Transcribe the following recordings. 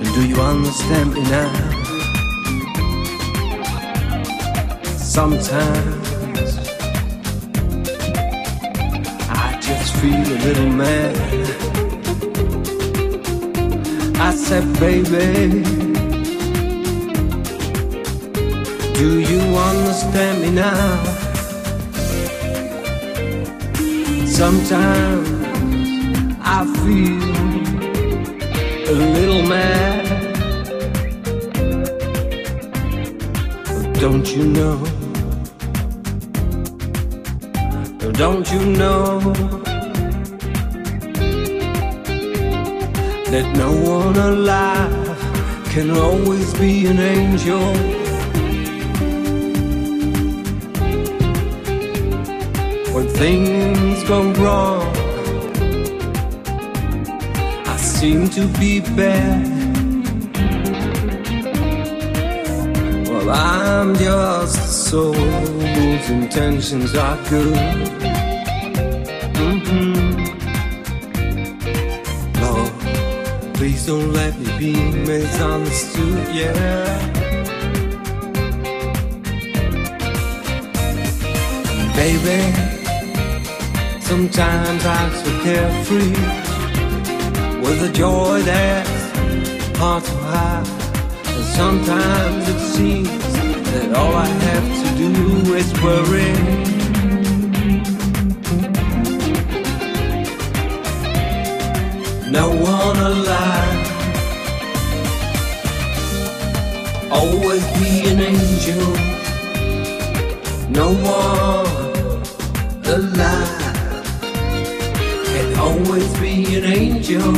Do you understand me now? Sometimes I just feel a little mad. I said, baby, do you understand me now? Sometimes I feel a little mad. But don't you know? Don't you know that no one alive can always be an angel? When things go wrong, I seem to be bad. Well, I'm just a soul whose intentions are good. Lord, please don't let me be misunderstood, yeah. Baby, sometimes I'm so carefree, with a joy that's hard to hide. And sometimes it seems that all I have to do is worry. No one alive, always be an angel. No one alive can always be an angel.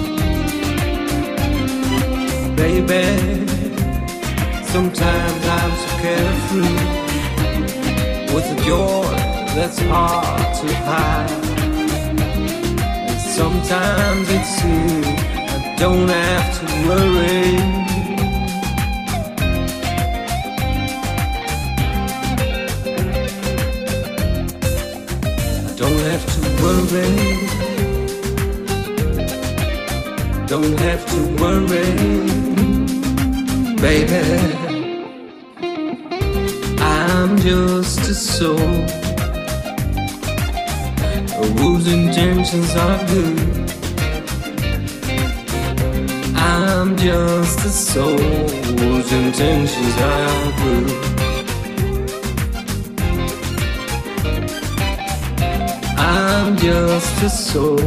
Baby, sometimes I'm so carefree, with a joy that's hard to hide. Sometimes it seems I don't have to worry. I don't have to worry. Don't have to worry, baby. I'm just a soul whose intentions are good. I'm just a soul whose intentions are good. I'm just a soul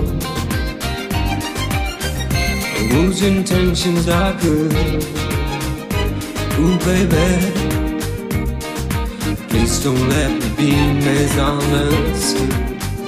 whose intentions are good. Ooh, baby, please don't let me be misunderstood.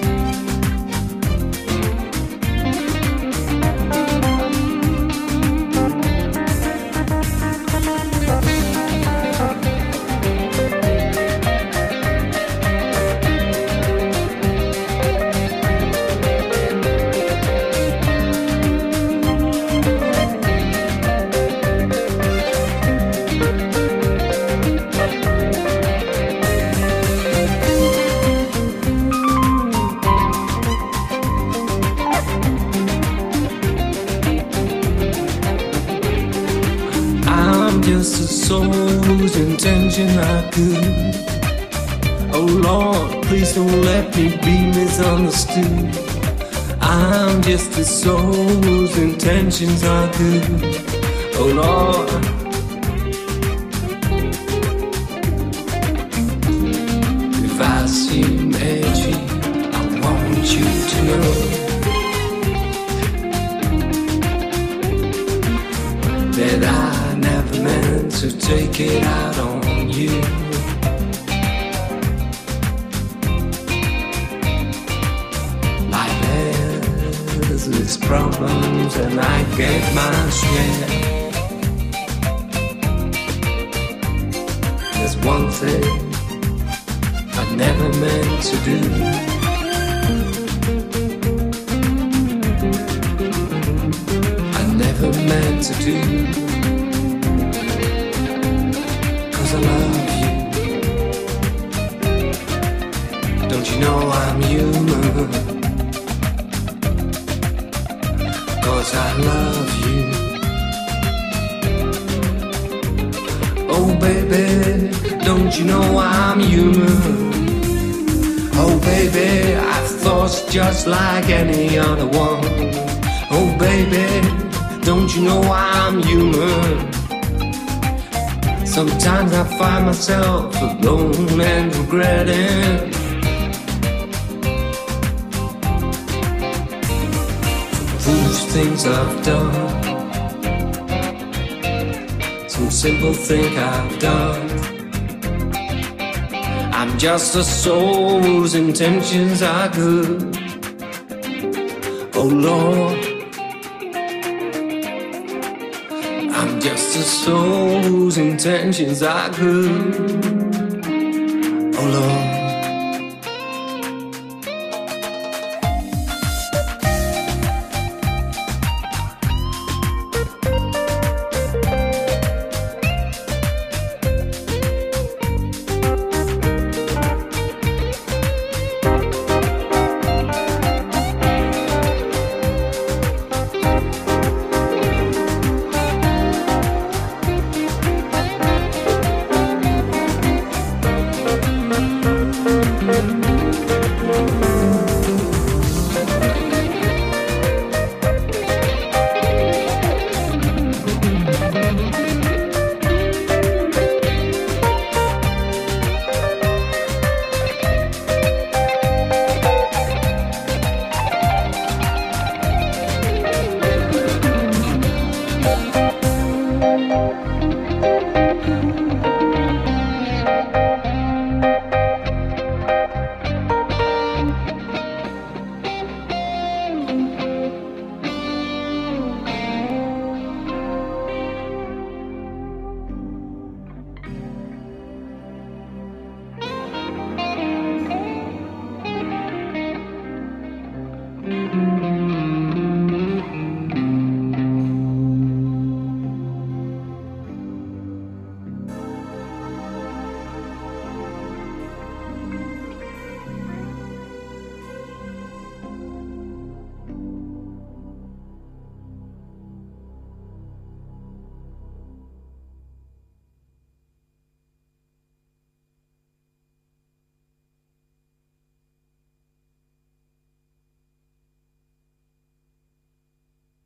Just a soul whose intentions are good. Oh Lord, please don't let me be misunderstood. I'm just a soul whose intentions are good. Oh Lord, if I seem edgy, I want you to know that I never meant to take it out on you. Life has its problems and I get my share. There's one thing I never meant to do. I never meant to do. I love you. Don't you know I'm human? 'Cause I love you. baby, don't you know I'm human? Oh baby, I've thoughts just like any other one. Oh baby, don't you know I'm human? Sometimes I find myself alone and regretting foolish things I've done, some simple thing I've done. I'm just a soul whose intentions are good. Oh Lord, I'm just a soul whose intentions are good.